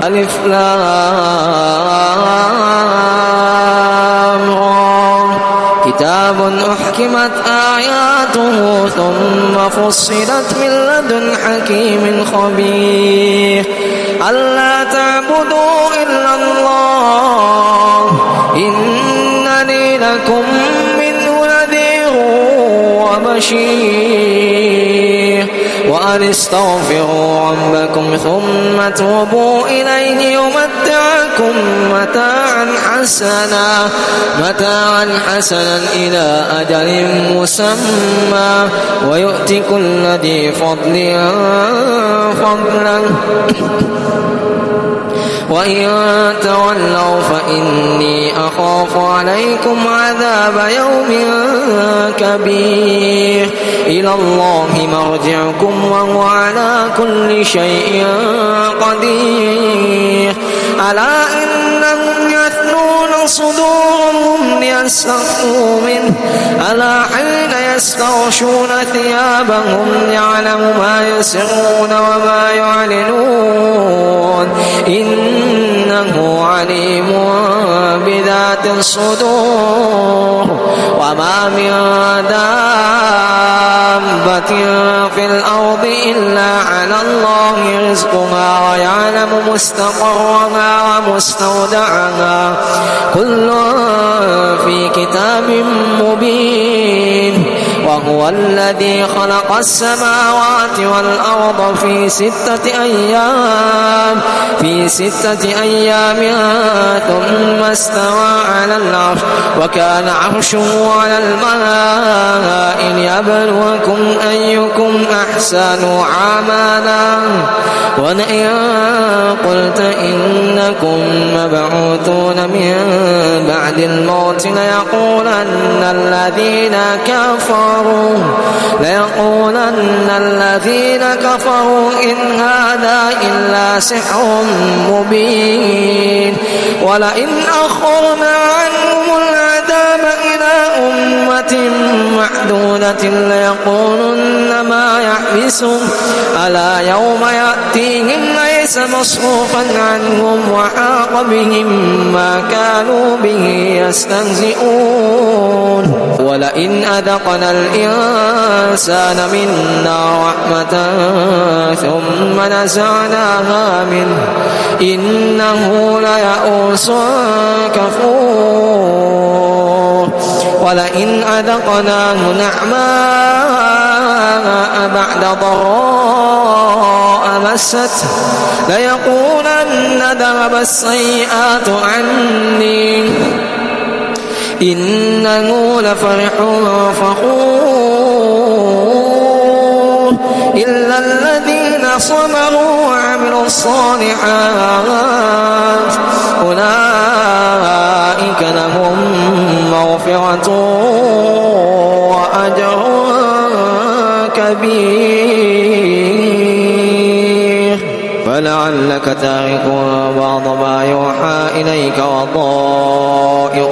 ألف لام را كتاب أحكمت آياته ثم فصلت من لدن حكيم خبير ألا تعبدوا إلا الله إنني لكم منه نذير وبشير وأن استغفروا ربكم ثم توبوا إليه يمتعكم متاعا حسنا إلى أجل مسمى ويؤتي كل ذي فضل فضلا وإن تولوا فإني أخاف عليكم عذاب يوم كبير إلى الله مرجعكم وهو على كل شيء قدير ألا إنهم يثنون صدورهم ليستخفوا منه ألا حين يستغشون ثيابهم يعلم ما يسرون وما يعلنون إنه عليم بذات الصدور وما من دابة في الأرض إلا على الله رزقها ويعلم مستقرها ومستودعها كل في كتاب مبين وهو الذي خلق السماوات والأرض في 6 أيام ثم استوى على العرش وكان عرشه على الماء ليبلوكم أيكم أحسن عملا ولئن قلت إنكم مبعوثون من بعد الموت ليقولن الذين كفروا إن هذا إلا سحر مبين ولئن أخرنا عنهم العذاب إلى أمة معدودة ليقولن ما يحبسهم ألا يوم يأتيهم ليس مصروفا عنهم وحاق بهم ما كانوا به يستهزئون ولئن أذقنا الإنسان منا رحمة ثم نزعناها منه إنه ليئوس كفور ولئن أذقناه نعماء بعد ضراء مسته ليقولن ذهب السيئات عني إنه لفرح فخور إلا الذين صبروا وعملوا الصالحات أولئك لهم مغفرة وأجر كبير فلعلك تارك بعض ما يوحى إليك وضائق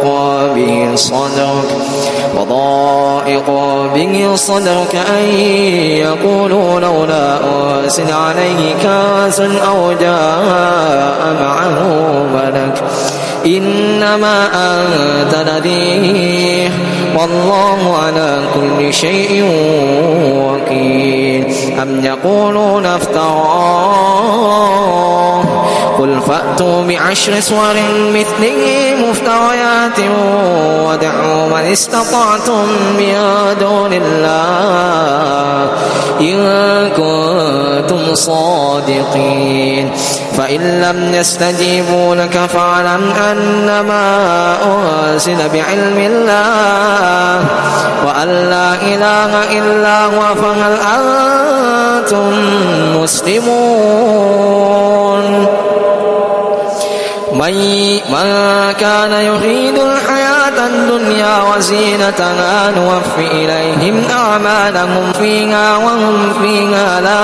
به صدرك أن يقولوا لولا أنزل عليه كنز أو جاء معه ملك إنما أنت نذير والله على كل شيء وكيل أم يقولون افتراه قل فأتوا ب10 سور مثله مفتريات ودعوا من استطعتم من دون الله إن كنتم صادقين فإن لم يستجيبوا لك فاعلم أنما أنزل بعلم الله وأن لا إله إلا هو فهل أنتم مسلمون من كان يريد الحياة الدنيا وزينتها نوفي إليهم أعمالهم فيها وهم فيها لا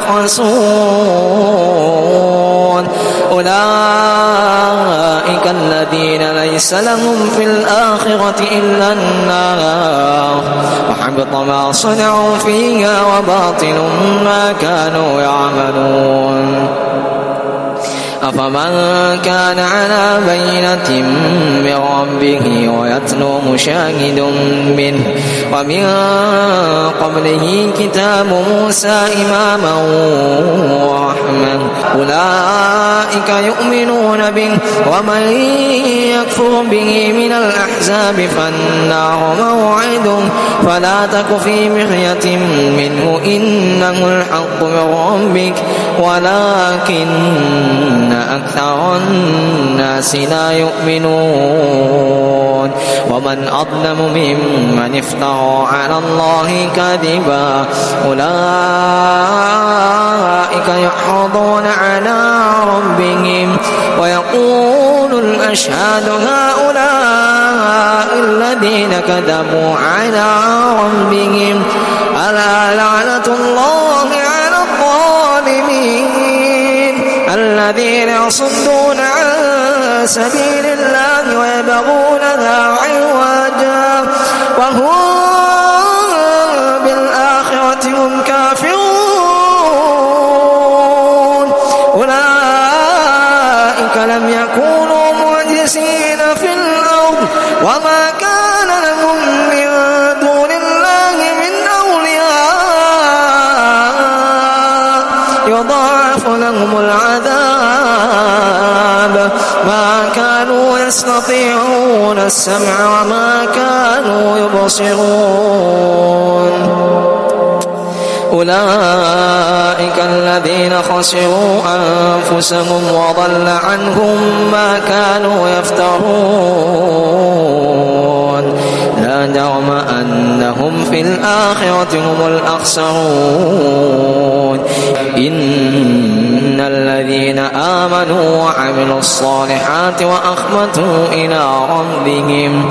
يبخسون أولئك الذين ليس لهم في الآخرة إلا النار وحبط ما صنعوا فيها وباطل ما كانوا يعملون أفمن كان على بينة من ربه ويتلو مشاهد منه ومن قبله كتاب موسى إماما ورحمة أولئك يؤمنون به ومن يكفر به من الأحزاب فالنار موعده فلا تك في مرية منه إنه الحق من ربك ولكن أكثر الناس لا يؤمنون ومن أظلم ممن افترى على الله كذبا أولئك يحرضون على ربهم ويقول الأشهاد هؤلاء الذين كذبوا على ربهم ألا لعنة الله على الظالمين الذين يصدون عن سبيل الله ويبغونها عوجا وهم بالآخرة هم كافرون أولئك لم يكونوا معجزين في الأرض وما كان لهم من دون الله من أولياء يضاعف لهم العذاب ما كانوا يستطيعون السمع وما كانوا يبصرون أولئك الذين خسروا أنفسهم وضل عنهم ما كانوا يفترون لا جرم أنهم في الآخرة هم الأخسرون إن الذين آمنوا وعملوا الصالحات وأخبتوا إلى ربهم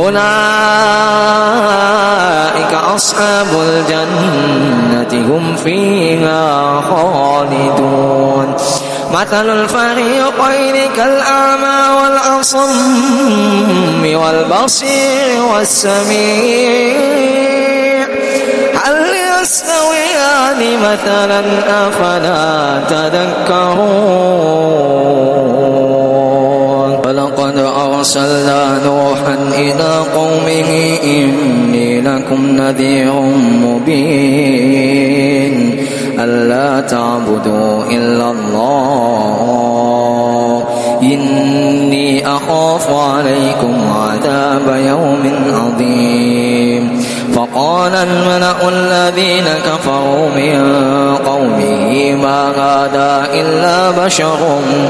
أولئك أصحاب الجنة هم فيها خالدون مثل الفريقين كالأعمى والأصم والبصير والسميع هل يستويان مثلا أفلا تذكرون ولقد أرسلنا نوحا إلى قومه إني لكم نذير مبين ألا تعبدوا إلا الله إني أخاف عليكم عذاب يوم عظيم فقال الملأ الذين كفروا من قومه ما هذا إلا بشر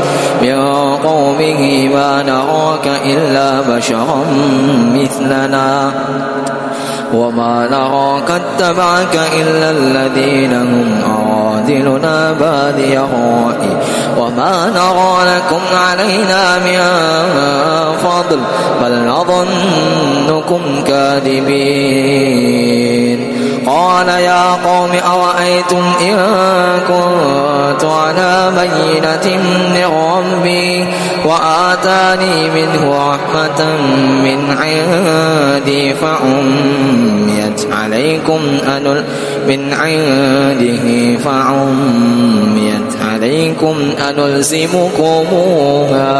ما نراك إلا بشرا مثلنا وما نراك اتبعك إلا الذين هم أرادلنا بادي الرأي وما نرى لكم علينا من فضل بل نظنكم كاذبين قال يا قوم أرأيتم إن كنت على بينة من ربي وآتاني منه رحمة من عندي فعميت عليكم أنلزمكموها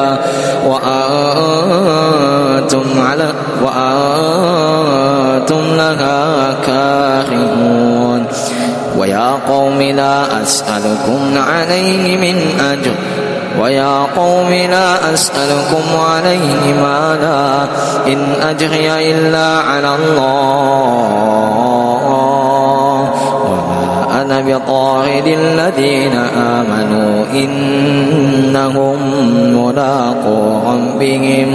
وأنتم لها كارهون ويا قوم لا أسألكم عليه مالا إن أجري إلا على الله وما أنا بطارد الذين آمنوا إنهم ملاقو ربهم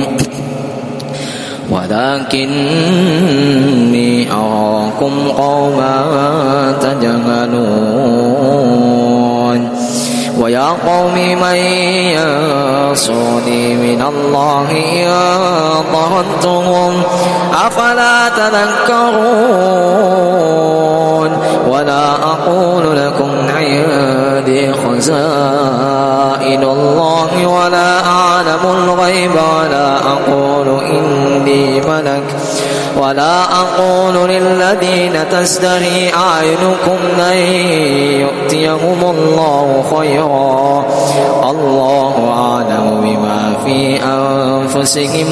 ولكني أراكم قوما تجهلون ويا قوم من ينصرني من الله إن ضررتهم أفلا تذكرون ولا أقول لكم عندي خزائن الله ولا أعلم الغيب ولا أقول للذين تزدري أعينكم لن يؤتيهم الله خيرا الله أنفسهم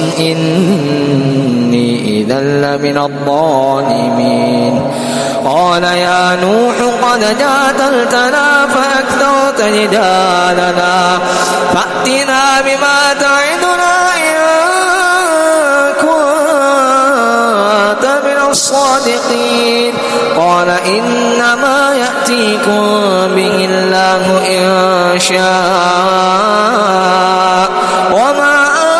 إني إذا لمن الظالمين. قال يا نوح قد جادلتنا فأكثرت جدالنا فأتنا بما تعدنا إن كنت من الصادقين. قال إنما يأتيكم به الله إن شاء وما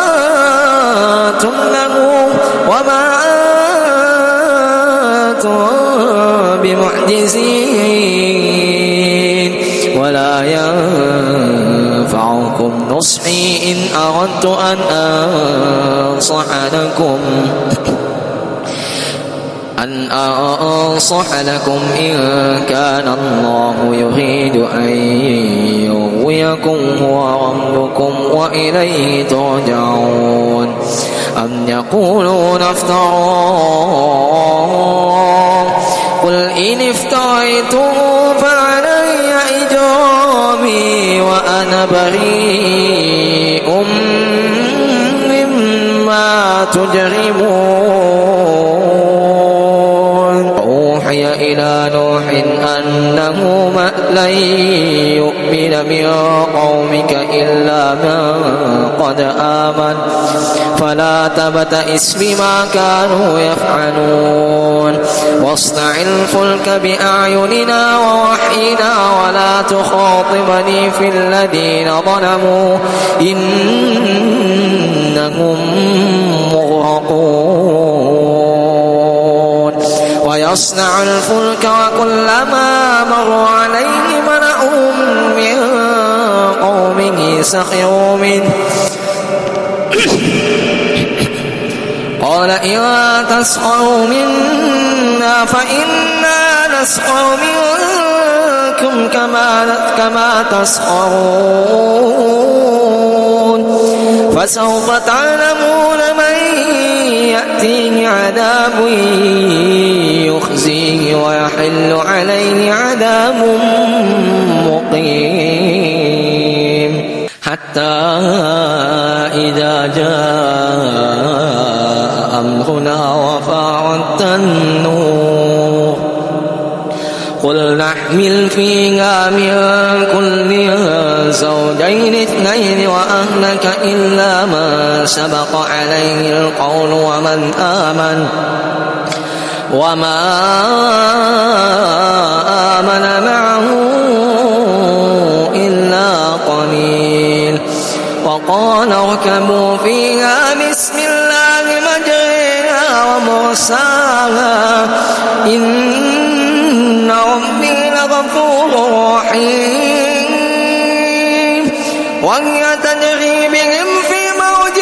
أنتم بمعجزين ولا ينفعكم نصحي إن أردت أن أنصح لكم إن كان الله يريد أن يغويكم هو ربكم وإليه ترجعون. أم يقولون افتراه قل إن افتريته فعلي إجرامي وأنا بريء مما تجرمون. أوحي إلى نوح أنه لن يؤمن من قومك إلا من قد آمن فلا تبتئس بما كانوا يفعلون واصنع الفلك بأعيننا ووحينا ولا تخاطبني في الذين ظلموا إنهم مغرقون. ويصنع الفلك وكلما مر عليه ملأ من قومه سخروا منه قال إن تسخروا منا فإنا نسخر منكم كما تسخرون. فسوف تعلمون من يأتيه عذاب يخزيه ويحل عليه عذاب مقيم. حتى إذا جاء أمرنا وفارت النور قل نحمل فيها من كل زوجين اثنين وأهلك إلا من سبق عليه القول وما آمن معه إلا قليل. وقال اركبوا فيها بسم الله مجريها ومرساها إن ربي لغفور رحيم. وهي تجري بهم في موج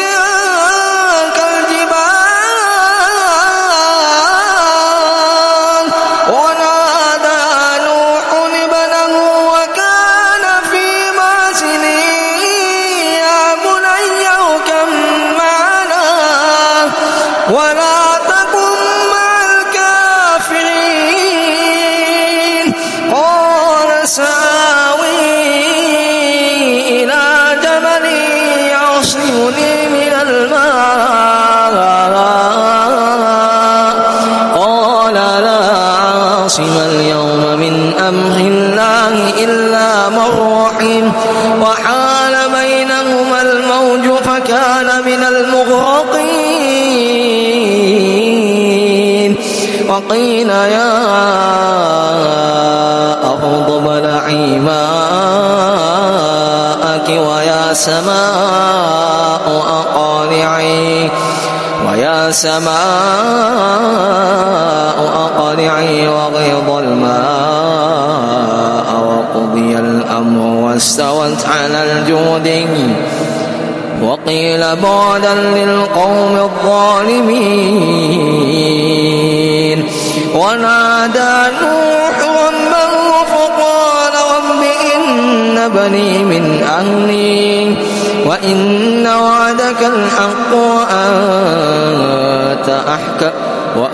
كالجبال ونادى نوح ابنه وكان في معزل يا بني اركب معنا ولا تكن مع الكافرين. قال سآوي إلى جبل يعصمني من الماء قال لا عاصم اليوم من أمر الله إلا من رحم وحال بينهما الموج فكان من المغرقين. وقيل يا أرض ابلعي ماءك ويا سماء أقلعي وغيض الماء وقضي الأمر واستوت على الجودي وقيل بعدا للقوم الظالمين. ونادى نوح ربه فقال رب إن بني من أهلي وإن وعدك الحق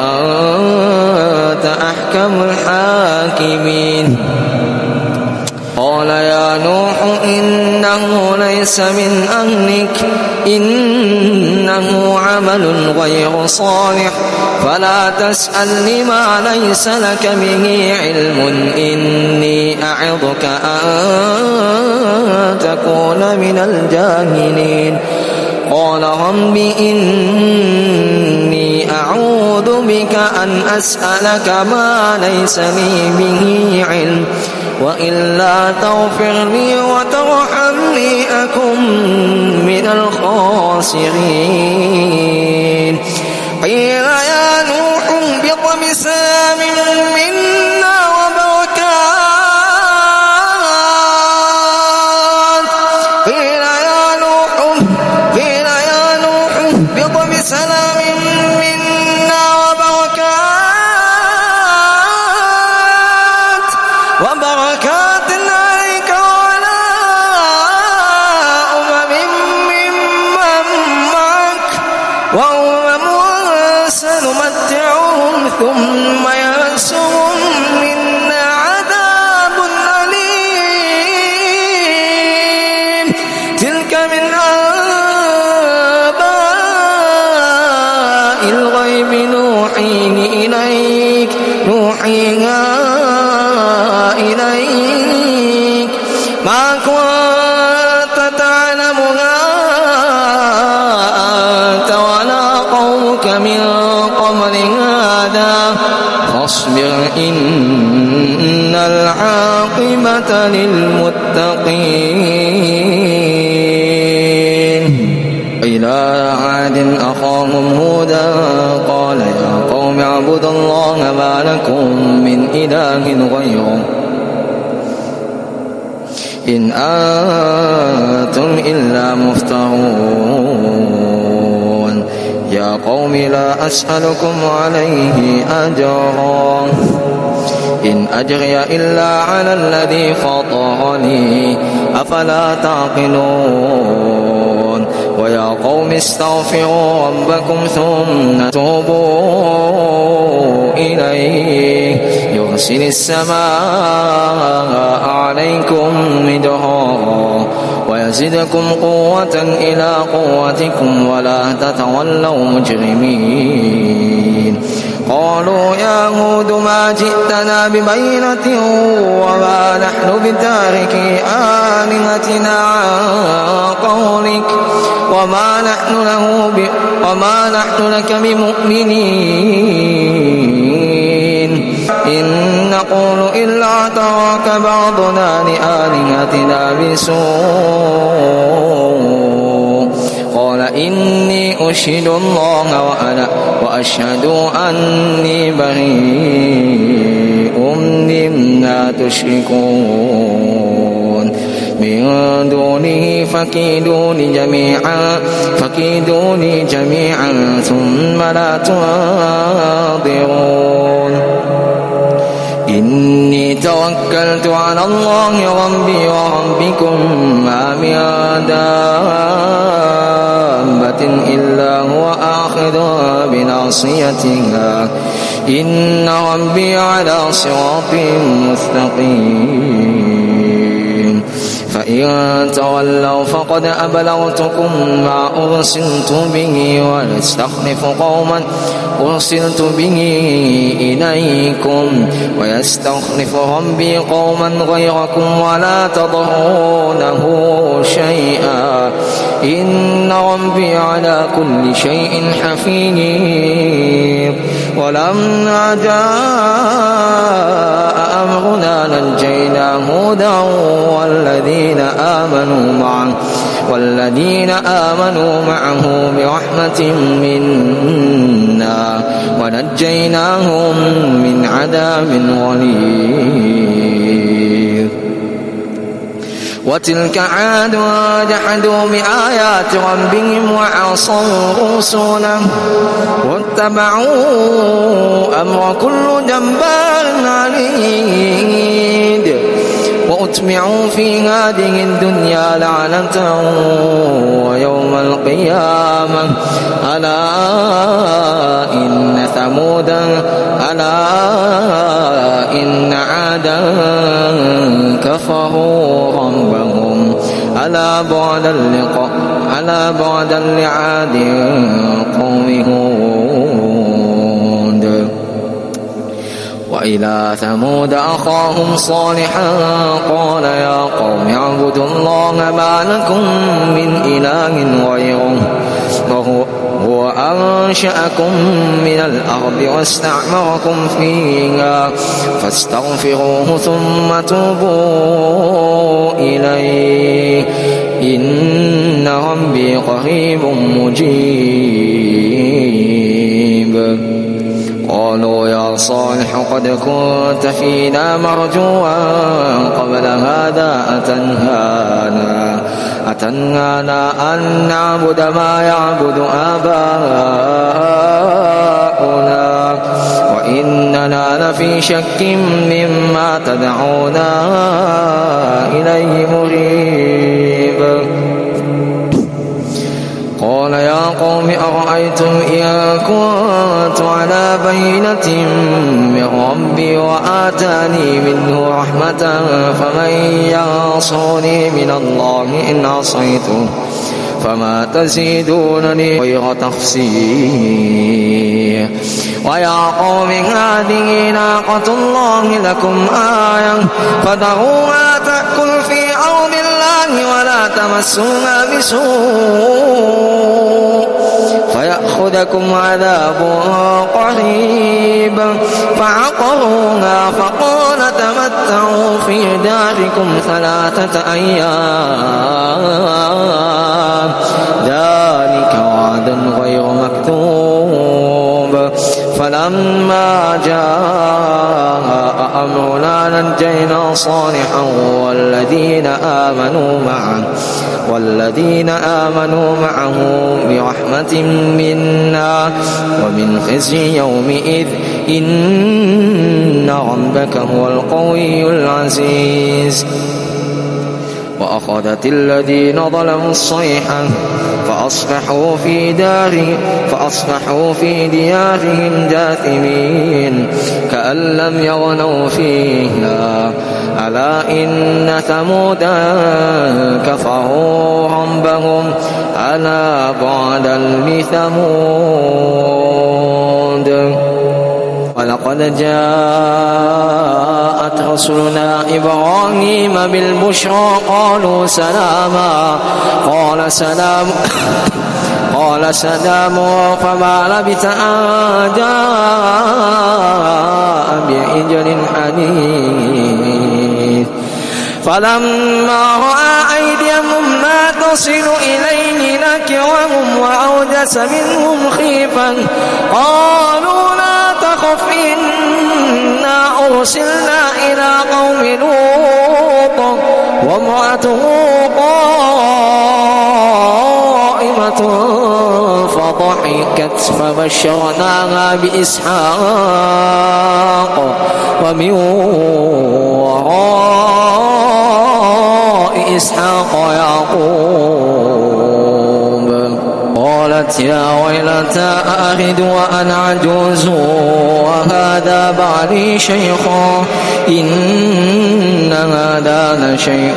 وأنت أحكم الحاكمين. قال يا نوح إنه ليس من أهلك إنه عمل غير صالح فلا تسألني ما ليس لك به علم إني أعظك أن تكون من الجاهلين قال رب إني أعوذ بك أن أسألك ما ليس لي به علم وإلا تغفر لي وترحمني أكن من الخاسرين قيل يا نوح اهبط بسلام منا وبركات قيل يا نوح اهبط بسلام منا وبركات عليك وعلى ممن معك وأمم سنمتعهم ثم يمسهم منا عذاب أليم تلك من أنباء الغيب نوحيها إليك ما كنت تعلمها أنت ولا قومك من قبل هذا فاصبر إن العاقبة للمتقين إلى عاد أخاهم هودا قال يا قوم اعبدوا الله ما لكم من إله غيره إن أنتم إلا مفترون يا قوم لا أسألكم عليه أجرا إن أجري إلا على الذي فطرني أفلا تعقلون ويا قوم استغفروا ربكم ثم توبوا إليه يرسل السماء عليكم مدرارا ويزدكم قوة إلى قوتكم ولا تتولوا مجرمين قالوا يا هود ما جئتنا ببينة وما نحن بتاركي آلهتنا عن قولك وما نحن لك بمؤمنين إن نقول إلا اعتراك بعضنا لآلهتنا بسوء قال إني أشهد الله وأشهد أني بريء مما تشركون من دونه فكيدوني جميعا ثم لا تنظرون إني توكلت على الله ربي وربكم ما من دابة إلا هو آخذ بناصيتها إن ربي على صراط مستقيم فإن تولوا فقد أبلغتكم ما أرسلت به ويستخلف قوما أرسلت به إليكم ويستخلف ربي قوما غيركم ولا تضرونه شيئا إن ربي على كل شيء حفيظ ولما جاء أمرنا نجينا هودا والذين آمنوا معه برحمة منا ونجيناهم من عذاب غليظ وتلك عاد جحدوا بآيات ربهم وعصوا رسله واتبعوا أمر كل جبار عنيد وأتبعوا في هذه الدنيا لعنة ويوم القيامة ألا إن عادا كفروا ربهم ألا بعدا لعاد قوم هود وإلى ثمود أخاهم صالحا قال يا قوم اعبدوا الله ما لكم من إله غيره هو أنشأكم من الأرض واستعمركم فيها فاستغفروه ثم توبوا إليه إن ربي قريب مجيب قالوا يا صالح قد كنت فينا مرجوا قبل هذا أتنهانا أن نعبد ما يعبد آباؤنا وإننا لفي شك مما تدعونا إليه مريب قال يا قوم أرأيتم إن كنت على بينة من ربي وآتاني منه رحمة فمن ينصرني من الله إن عصيته فما تزيدونني غير تخسير ويا قوم هذه ناقة الله لكم آية فذروها تأكل في أرض الله ولا تمسوها بسوء فيأخذكم عذاب قريب فعقروها فقال تمتعوا في داركم 3 أيام ذلك وعد غير مكتوب فلما جاء أمرنا نجينا صالحا والذين آمنوا معه برحمة منا ومن خزي يومئذ إن ربك هو القوي العزيز وأخذت الذين ظلموا الصيحة فأصبحوا في ديارهم جاثمين كأن لم يغنوا فيها ألا إن ثمودا كفروا ربهم ألا بعدا لثمود ولقد جاءت رسلنا إبراهيم بالبشرى قالوا سلاما قال سلام فما لبث أن جاء بعجل حنيذ فلما رأى أيديهم لا تصل إليه نكرهم وأوجس منهم خيفا قالوا لا تخف إنا أرسلنا إلى قوم لوط وامرأته قائمة فضحكت فبشرناها بإسحاق ومن وراء إسحاق يعقوب قالت يا ويلتى أألد وأنا عجوز وهذا بعلي شيخا إن هذا لشيء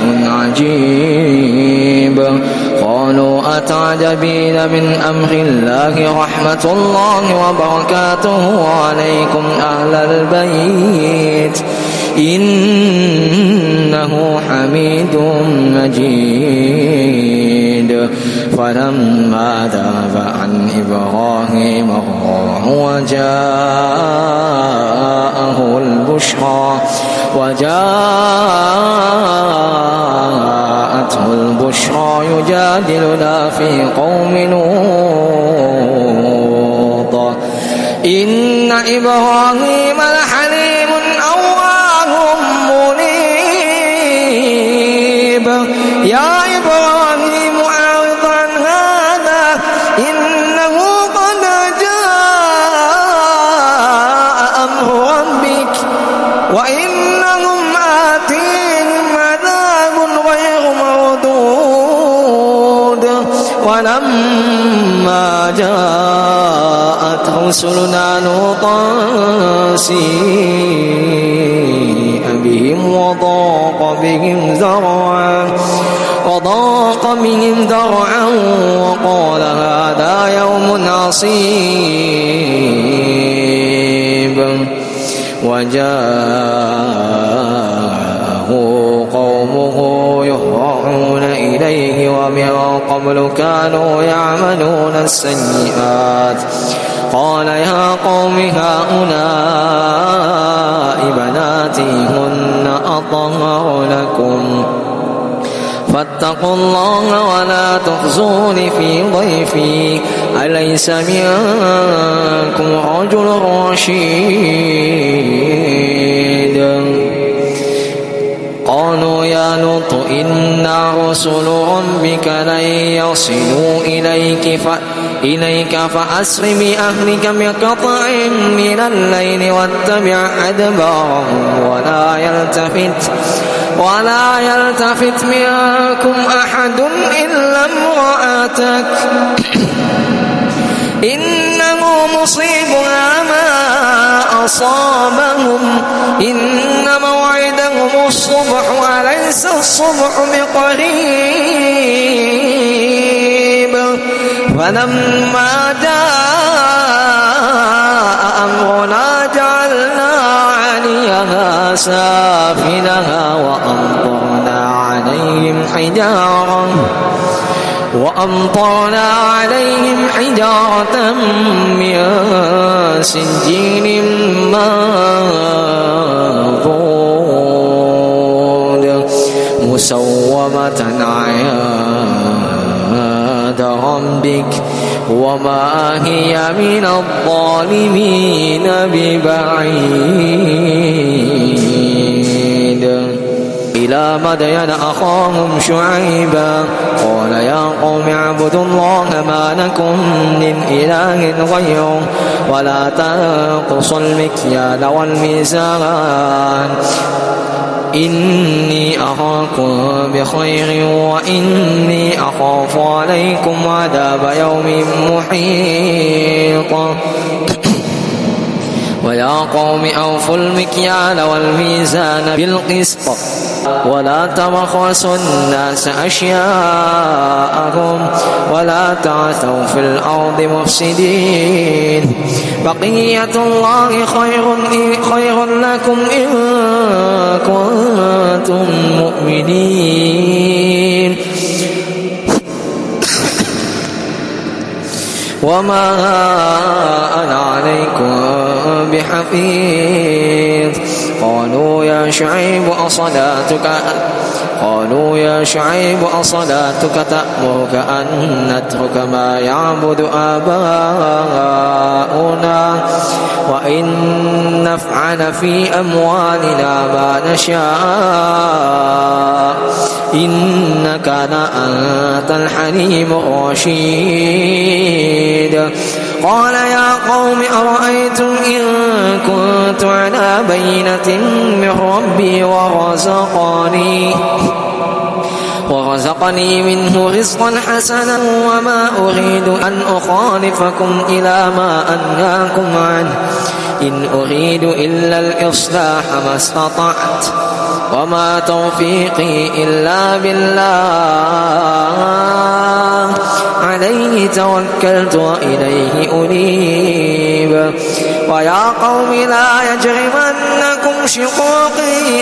عجيب قالوا أتعجبين من أمر الله رحمة الله وبركاته عليكم أهل البيت إنه حميد مجيد فلما ذهب عن إبراهيم الروع وجاءته البشرى يجادلنا في قوم لوط إن إبراهيم لحليم أواه منيب يا إبراهيم أعرض عن هذا إنه قد جاء أمر ربك وإنهم آتيهم عذاب غير مردود ولما جاءت رسلنا لوطا سيء بهم وضاق بهم ذرعا وقال هذا يوم عصيب وجاءه قومه يهرعون إليه ومن قبل كانوا يعملون السيئات قال يا قوم هؤلاء بناتي هن أطهر لكم فاتقوا الله ولا تخزون في ضيفي أليس منكم رجل رشيد قالوا يا لوط إنا رسل ربك لن يصلوا إليك فأسر بأهلك بقطع من الليل واتبع أدبارهم ولا يلتفت منكم أحد إلا امرأتك إنه مصيبنا ما أصابهم إن موعدهم الصبح أليس الصبح بقريب فلما جاء أمرنا جعلنا عليها سافلها وأمطرنا عليهم حجارة من سجيل منضود مسومة عند ربك وما هي من الظالمين ببعيد إلى مدين أخاهم شعيبا قال يا قوم اعبدوا الله ما لكم من إله غيره ولا تنقصوا المكيال والميزان إني أراكم بخير وإني أخاف عليكم عذاب يوم محيط ويا قوم أوفوا المكيال والميزان بالقسط ولا تبخسوا الناس أشياءهم ولا تعثوا في الأرض مفسدين بقية الله خير لكم إن كنتم مؤمنين وما أنا عليكم بحفيظ قالوا يا شعيب أصلاتك تأمرك أن نترك ما يعبد آباؤنا وإن نفعل في أموالنا ما نشاء إنك لأنت الحليم الرشيد قال يا قوم أرأيتم إن كنت على بينة من ربي ورزقني منه رزقا حسنا وما أريد أن أخالفكم إلى ما أنهاكم عنه إن أريد إلا الإصلاح ما استطعت وما توفيقي إلا بالله عليه توكلت وإليه أنيب ويا قوم لا يجرمنكم شقوقي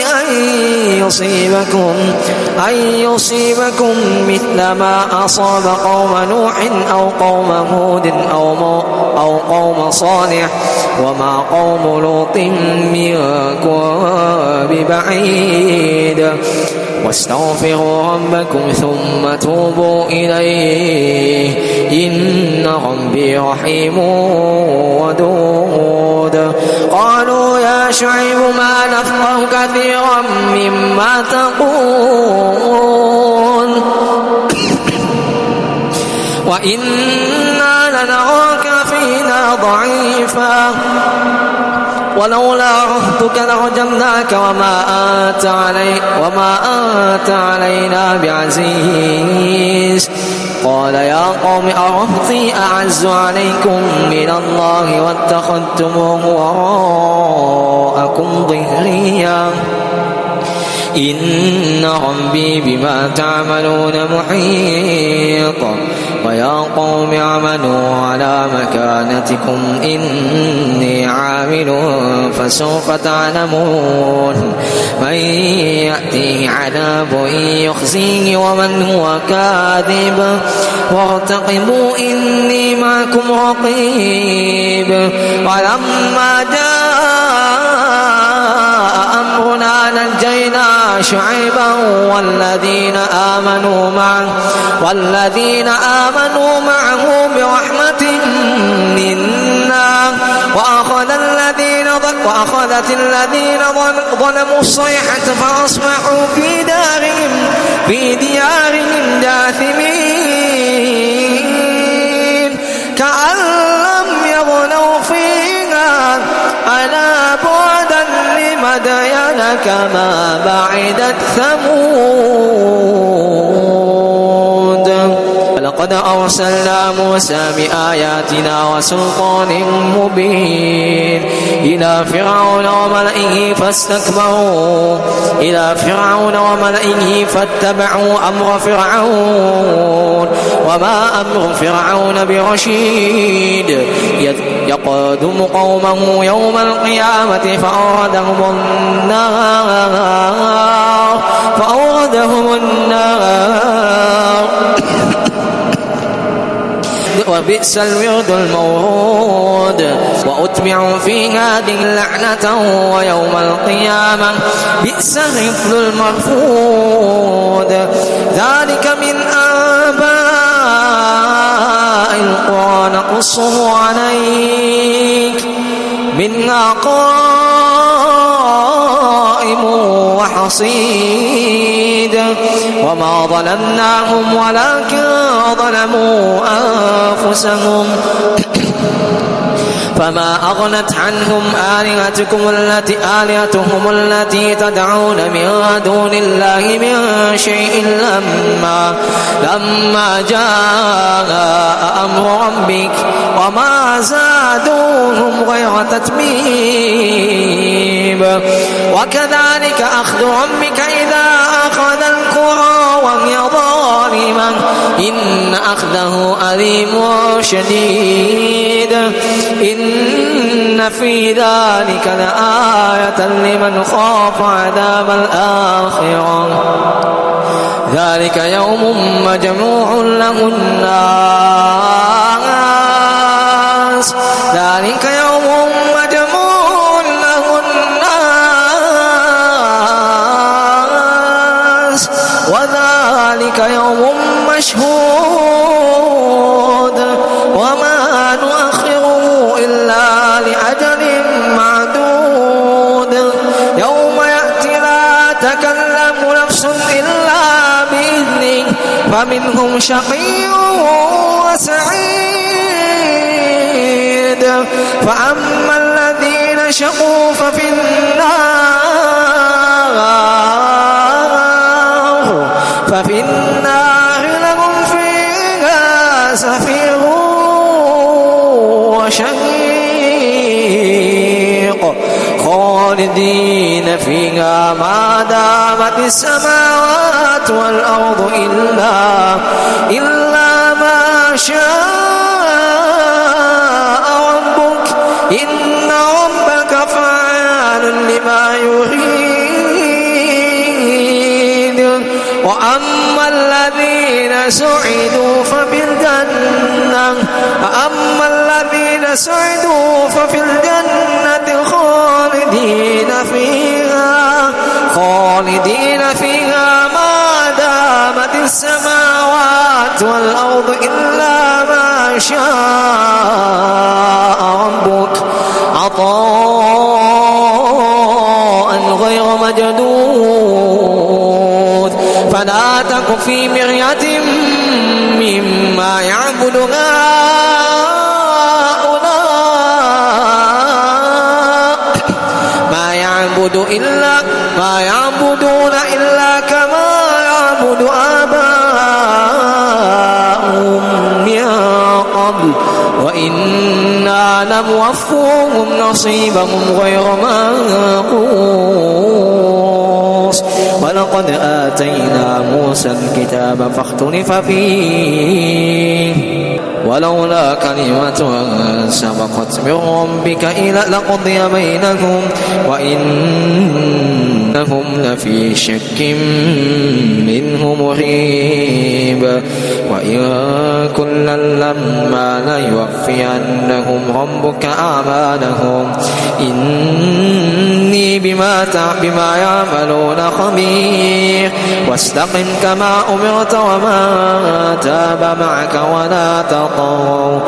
أن يصيبكم مثل ما أصاب قوم نوح أو قوم هود أو قوم صالح وما قوم لوط منكم ببعيد واستغفروا ربكم ثم توبوا إليه إن ربي رحيم ودود قالوا يا شعيب ما نفقه كثيرا مما تقول وإنا لنراك فينا ضعيفا ولولا رهطك لرجمناك وما أنت علينا بعزيز قال يا قوم أرهطي أعز عليكم من الله واتخذتموه وراءكم ظهريا إن ربي بما تعملون محيط ويا قوم اعملوا على مكانتكم إني عامل فسوف تعلمون من يأتيه عذاب يخزيه ومن هو كاذب وارتقبوا إني معكم رقيب ولما جاء أمرنا نجينا شعيبا والذين آمنوا معه برحمة منا وأخذت الذين ظلموا الصيحة فأصبحوا في ديارهم جاثمين كأن لم يغنوا فيها ألا بعدا لمدين كما بعدت ثمود لقد أرسلنا موسى بآياتنا وسلطان مبين إلى فرعون وملئه فاتبعوا أمر فرعون وما أمر فرعون برشيد يقدم قومه يوم القيامة فأوردهم النار وبئس الورد المورود وأتبعوا في هذه اللعنة ويوم القيامة بئس الرفل المرفود ذلك من أنباء القرى نقصه عليك منها قائم وحصيد وما ظلمناهم ولكن ظلموا أنفسهم فما أغنت عنهم آلهتهم التي تدعون من دون الله من شيء لما جاء أمر ربك وما زادوهم غير تتبيب وكذلك أخذ ربك إذا أخذ القرى وهي ظالمة إن أخذه أليم شديد إن في ذلك لآية لمن خاف عذاب الآخرة ذلك يوم مجموع له الناس وذلك يوم مشهود وما نؤخره إلا لأجل معدود يوم يأتي لا تكلم نفس إلا بإذنه فمنهم شقي وسعيد فأما الذين شقوا ففي النار لهم فيها زفير وشهيق خالدين فيها ما دامت السماوات والأرض إلا ما شاء ربك إن ربك فعال لما يريد وأما الذين سعدوا ففي الجنة خالدين فيها ما دامت السماوات والأرض إلا ما شاء ربك عطاء غير مجدود فلا تك في مرية مما يعبد ما يعبدون إلا كما يعبد آباؤهم من قبل وإنا لموفوهم نصيبهم غير منقوص ولقد آتينا موسى الكتاب فاختلف فيه ولولا كلمة سبقت من ربك لقضي بينهم وإنهم لفي شك منه مريب وإن كلا لما ليوفينهم ربك أعمالهم إني بما يعملون خبير واستقم كما أمرت وما تاب معك ولا تطغوا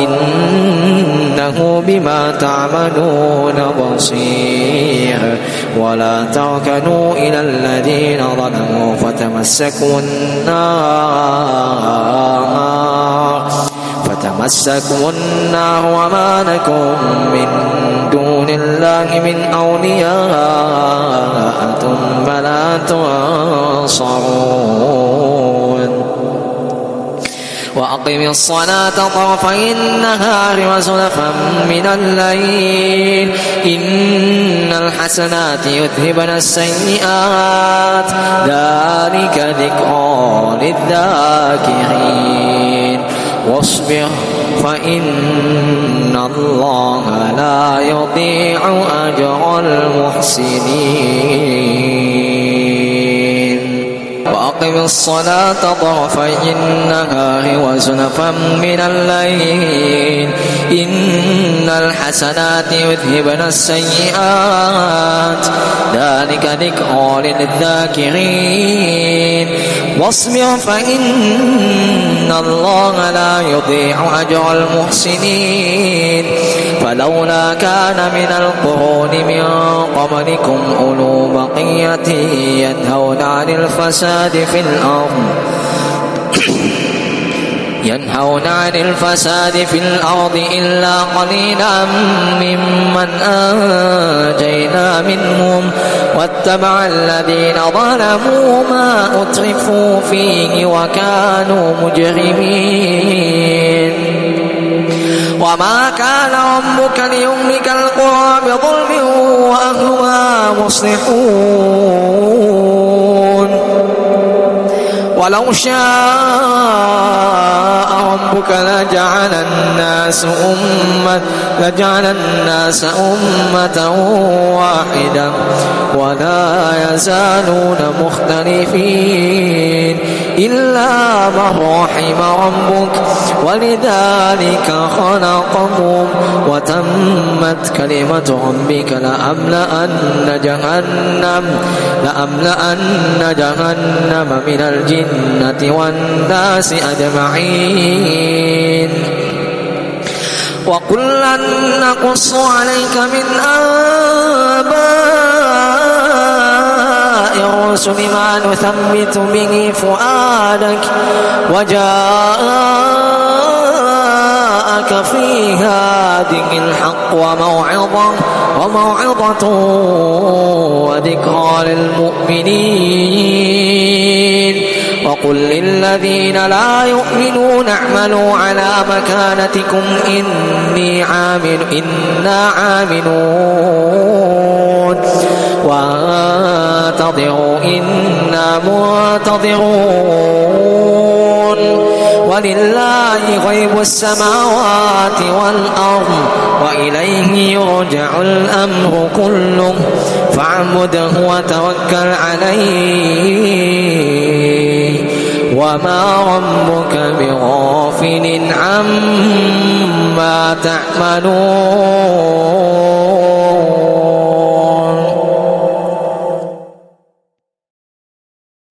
إنه بما تعملون بصير ولا تركنوا إلى الذين ظلموا فتمسكوا النار وما لكم من دون الله من أولياء ثم لا تنصرون وأقم الصلاة طرفي النهار وزلفا من الليل إن الحسنات يذهبن السيئات ذلك ذكرى للذاكرين واصبر فإن الله لا يضيع أجر المحسنين وأقم الصلاة طرفي النهار وزلفا من الليل إن الحسنات يذهبن السيئات ذلك ذكرى للذاكرين واصبر فإن الله لا يضيع أجر المحسنين فلولا كان من القرون من قبلكم أولو بقية ينهون عن الفساد في الأرض إلا قليلا ممن أنجينا منهم واتبع الذين ظلموا ما أترفوا فيه وكانوا مجرمين وما كان ربك ليهلك القرى بظلم وأهلها مصلحون ولو شاء ربك لجعل الناس أمة واحدة ولا يزالون مختلفين إلا من رحم ربك ولذلك خلقهم وتمت كلمة ربك لأملأن جهنم من الجنة والناس أجمعين وكلا نقص عليك من أنباء الرسل ما نثبت به فؤادك وجاءك في هذه الحق وموعظة وذكرى للمؤمنين وقل للذين لا يؤمنون اعملوا على مكانتكم إنا عاملون وانتظروا إنا منتظرون ولله غيب السماوات والأرض وإليه يرجع الأمر كله فاعبده وتوكل عليه وما ربك بغافل عما تعملون